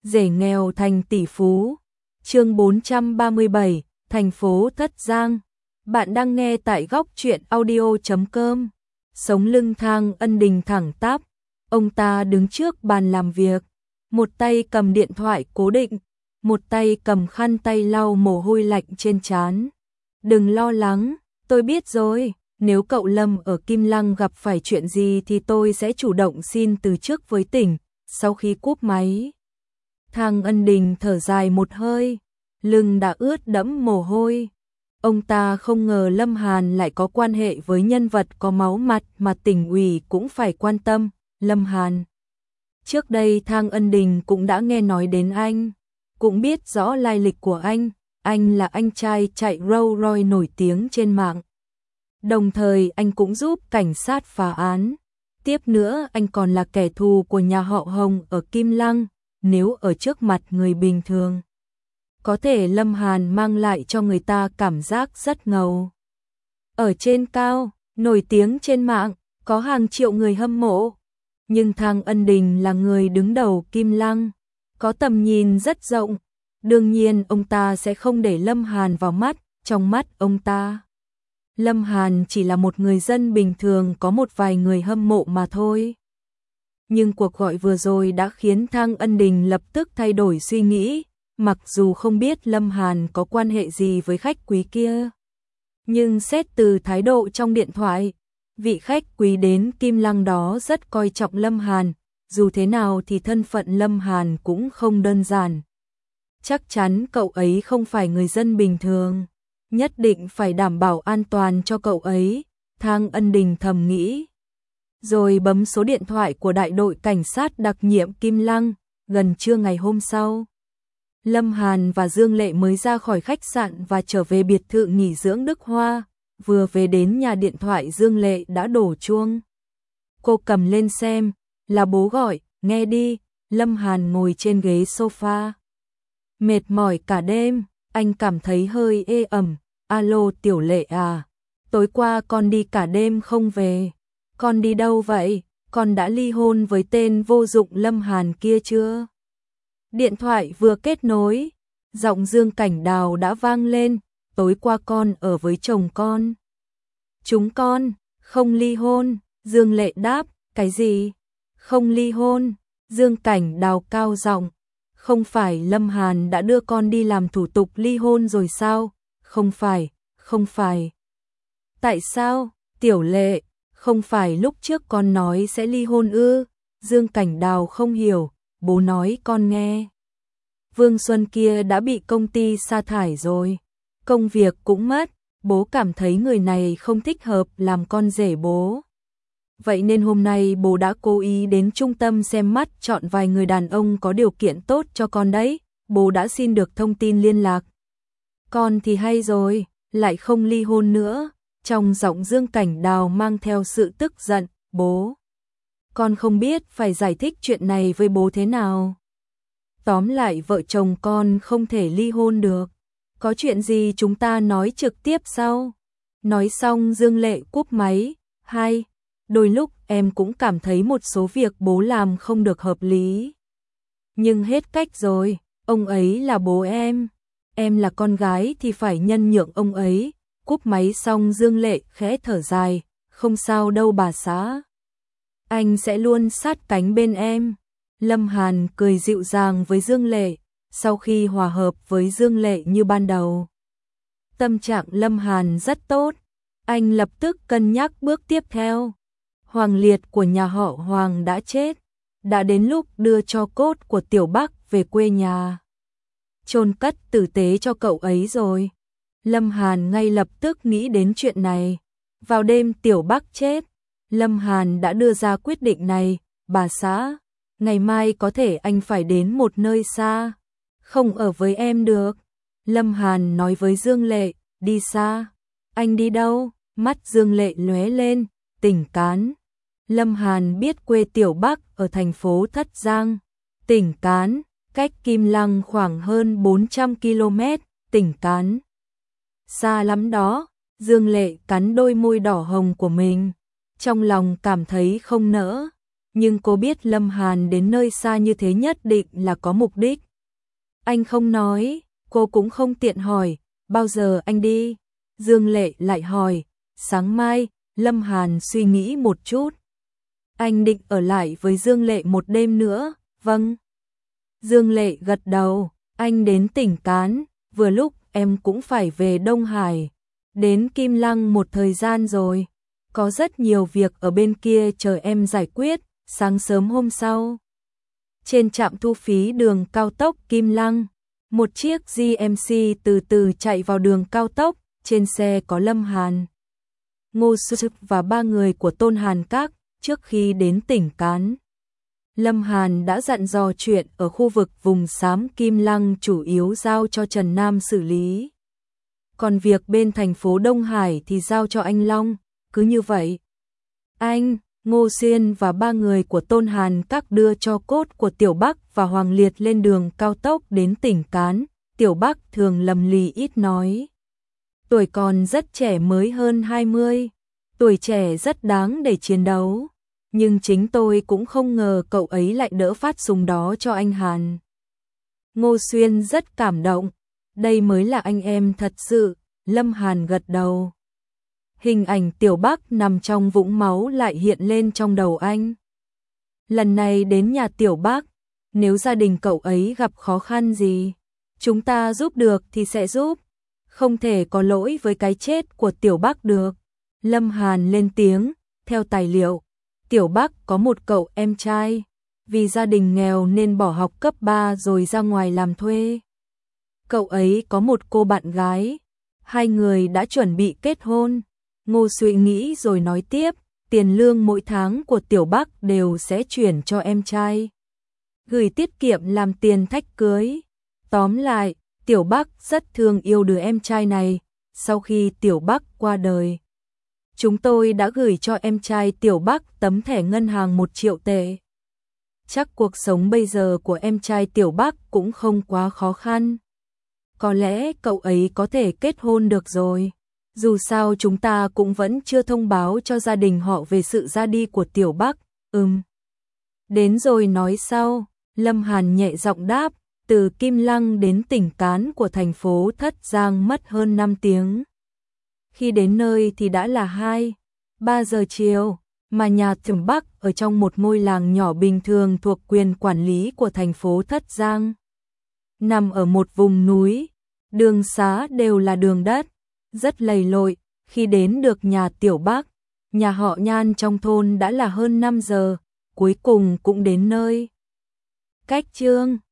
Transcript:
Rể nghèo thành tỷ phú. Chương 437, thành phố Thất Giang. Bạn đang nghe tại góc truyện audio.com. Sống lưng Thang Ân Đình thẳng tắp, ông ta đứng trước bàn làm việc, một tay cầm điện thoại cố định, một tay cầm khăn tay lau mồ hôi lạnh trên trán. Đừng lo lắng, tôi biết rồi, nếu cậu Lâm ở Kim Lăng gặp phải chuyện gì thì tôi sẽ chủ động xin từ chức với tỉnh. Sau khi cúp máy, Thang Ân Đình thở dài một hơi, lưng đã ướt đẫm mồ hôi. Ông ta không ngờ Lâm Hàn lại có quan hệ với nhân vật có máu mặt mà tỉnh ủy cũng phải quan tâm, Lâm Hàn. Trước đây Thang Ân Đình cũng đã nghe nói đến anh, cũng biết rõ lai lịch của anh là anh trai chạy Rolls Royce nổi tiếng trên mạng. Đồng thời anh cũng giúp cảnh sát phá án. Tiếp nữa anh còn là kẻ thù của nhà họ Hồng ở Kim Lăng, nếu ở trước mặt người bình thường. Có thể Lâm Hàn mang lại cho người ta cảm giác rất ngầu. Ở trên cao, nổi tiếng trên mạng, có hàng triệu người hâm mộ. Nhưng Thang Ân Đình là người đứng đầu Kim Lăng, có tầm nhìn rất rộng. Đương nhiên ông ta sẽ không để Lâm Hàn vào mắt, trong mắt ông ta. Lâm Hàn chỉ là một người dân bình thường có một vài người hâm mộ mà thôi. Nhưng cuộc gọi vừa rồi đã khiến Thang Ân Đình lập tức thay đổi suy nghĩ, mặc dù không biết Lâm Hàn có quan hệ gì với khách quý kia. Nhưng xét từ thái độ trong điện thoại, vị khách quý đến Kim Lăng đó rất coi trọng Lâm Hàn, dù thế nào thì thân phận Lâm Hàn cũng không đơn giản. Chắc chắn cậu ấy không phải người dân bình thường, nhất định phải đảm bảo an toàn cho cậu ấy, Thang Ân Đình thầm nghĩ. Rồi bấm số điện thoại của đại đội cảnh sát đặc nhiệm Kim Lăng. Gần trưa ngày hôm sau, Lâm Hàn và Dương Lệ mới ra khỏi khách sạn và trở về biệt thự nghỉ dưỡng Đức Hoa. Vừa về đến nhà điện thoại Dương Lệ đã đổ chuông. Cô cầm lên xem, là bố gọi, nghe đi. Lâm Hàn ngồi trên ghế sofa, mệt mỏi cả đêm, anh cảm thấy hơi ê ẩm. Alo Tiểu Lệ à, tối qua con đi cả đêm không về. Con đi đâu vậy? Con đã ly hôn với tên vô dụng Lâm Hàn kia chưa? Điện thoại vừa kết nối, giọng Dương Cảnh Đào đã vang lên. Tối qua con ở với chồng con. Chúng con không ly hôn. Dương Lệ đáp, cái gì? Không ly hôn? Dương Cảnh Đào cao giọng, không phải Lâm Hàn đã đưa con đi làm thủ tục ly hôn rồi sao? Không phải, không phải. Tại sao? Tiểu Lệ, không phải lúc trước con nói sẽ ly hôn ư? Dương Cảnh Đào không hiểu, bố nói con nghe. Vương Xuân kia đã bị công ty sa thải rồi, công việc cũng mất, bố cảm thấy người này không thích hợp làm con rể bố. Vậy nên hôm nay bố đã cố ý đến trung tâm xem mắt chọn vài người đàn ông có điều kiện tốt cho con đấy, bố đã xin được thông tin liên lạc. Con thì hay rồi, lại không ly hôn nữa. Trong giọng Dương Cảnh Đào mang theo sự tức giận, bố. Con không biết phải giải thích chuyện này với bố thế nào. Tóm lại vợ chồng con không thể ly hôn được. Có chuyện gì chúng ta nói trực tiếp sau. Nói xong Dương Lệ cúp máy. Hai, đôi lúc em cũng cảm thấy một số việc bố làm không được hợp lý. Nhưng hết cách rồi, ông ấy là bố em là con gái thì phải nhân nhượng ông ấy. Cúp máy xong Dương Lệ khẽ thở dài, không sao đâu bà xã. Anh sẽ luôn sát cánh bên em. Lâm Hàn cười dịu dàng với Dương Lệ, sau khi hòa hợp với Dương Lệ như ban đầu. Tâm trạng Lâm Hàn rất tốt, anh lập tức cân nhắc bước tiếp theo. Hoàng Liệt của nhà họ Hoàng đã chết, đã đến lúc đưa tro cốt của Tiểu Bắc về quê nhà. Chôn cất tử tế cho cậu ấy rồi. Lâm Hàn ngay lập tức nghĩ đến chuyện này. Vào đêm Tiểu Bắc chết, Lâm Hàn đã đưa ra quyết định này, bà xã, ngày mai có thể anh phải đến một nơi xa, không ở với em được. Lâm Hàn nói với Dương Lệ, đi xa, anh đi đâu? Mắt Dương Lệ lóe lên, tỉnh Cán. Lâm Hàn biết quê Tiểu Bắc ở thành phố Thất Giang, tỉnh Cán, cách Kim Lăng khoảng hơn 400 km, tỉnh Cán. Xa lắm đó. Dương Lệ cắn đôi môi đỏ hồng của mình, trong lòng cảm thấy không nỡ, nhưng cô biết Lâm Hàn đến nơi xa như thế nhất định là có mục đích. Anh không nói, cô cũng không tiện hỏi, bao giờ anh đi? Dương Lệ lại hỏi, sáng mai. Lâm Hàn suy nghĩ một chút. Anh định ở lại với Dương Lệ một đêm nữa, vâng. Dương Lệ gật đầu, anh đến tỉnh Cán, vừa lúc em cũng phải về Đông Hải. Đến Kim Lăng một thời gian rồi, có rất nhiều việc ở bên kia chờ em giải quyết, sáng sớm hôm sau. Trên trạm thu phí đường cao tốc Kim Lăng, một chiếc GMC từ từ chạy vào đường cao tốc, trên xe có Lâm Hàn, Ngô Sực và 3 người của Tôn Hàn Các. Trước khi đến tỉnh Cán, Lâm Hàn đã dặn dò chuyện ở khu vực vùng xám Kim Lăng chủ yếu giao cho Trần Nam xử lý. Còn việc bên thành phố Đông Hải thì giao cho anh Long, cứ như vậy. Anh, Ngô Xuyên và 3 người của Tôn Hàn Các đưa cho cốt của Tiểu Bắc và Hoàng Liệt lên đường cao tốc đến tỉnh Cán. Tiểu Bắc thường lầm lì ít nói. Tuổi còn rất trẻ, mới hơn 20. Tuổi trẻ rất đáng để chiến đấu. Nhưng chính tôi cũng không ngờ cậu ấy lại đỡ phát súng đó cho anh Hàn. Ngô Xuyên rất cảm động. Đây mới là anh em thật sự. Lâm Hàn gật đầu. Hình ảnh Tiểu Bắc nằm trong vũng máu lại hiện lên trong đầu anh. Lần này đến nhà Tiểu Bắc, nếu gia đình cậu ấy gặp khó khăn gì, chúng ta giúp được thì sẽ giúp. Không thể có lỗi với cái chết của Tiểu Bắc được. Lâm Hàn lên tiếng, theo tài liệu, Tiểu Bắc có một cậu em trai, vì gia đình nghèo nên bỏ học cấp 3 rồi ra ngoài làm thuê. Cậu ấy có một cô bạn gái, hai người đã chuẩn bị kết hôn. Ngô suy nghĩ rồi nói tiếp, tiền lương mỗi tháng của Tiểu Bắc đều sẽ chuyển cho em trai, gửi tiết kiệm làm tiền thách cưới. Tóm lại, Tiểu Bắc rất thương yêu đứa em trai này. Sau khi Tiểu Bắc qua đời, chúng tôi đã gửi cho em trai Tiểu Bắc tấm thẻ ngân hàng 1 triệu tệ. Chắc cuộc sống bây giờ của em trai Tiểu Bắc cũng không quá khó khăn. Có lẽ cậu ấy có thể kết hôn được rồi. Dù sao chúng ta cũng vẫn chưa thông báo cho gia đình họ về sự ra đi của Tiểu Bắc. Đến rồi nói sau. Lâm Hàn nhẹ giọng đáp. Từ Kim Lăng đến tỉnh Cán của thành phố Thất Giang mất hơn 5 tiếng. Khi đến nơi thì đã là 2-3 giờ chiều, mà nhà Tiểu Bắc ở trong một ngôi làng nhỏ bình thường thuộc quyền quản lý của thành phố Thất Giang. Nằm ở một vùng núi, đường xá đều là đường đất, rất lầy lội. Khi đến được nhà Tiểu Bắc, nhà họ Nhan trong thôn đã là hơn 5 giờ, cuối cùng cũng đến nơi. Cách chương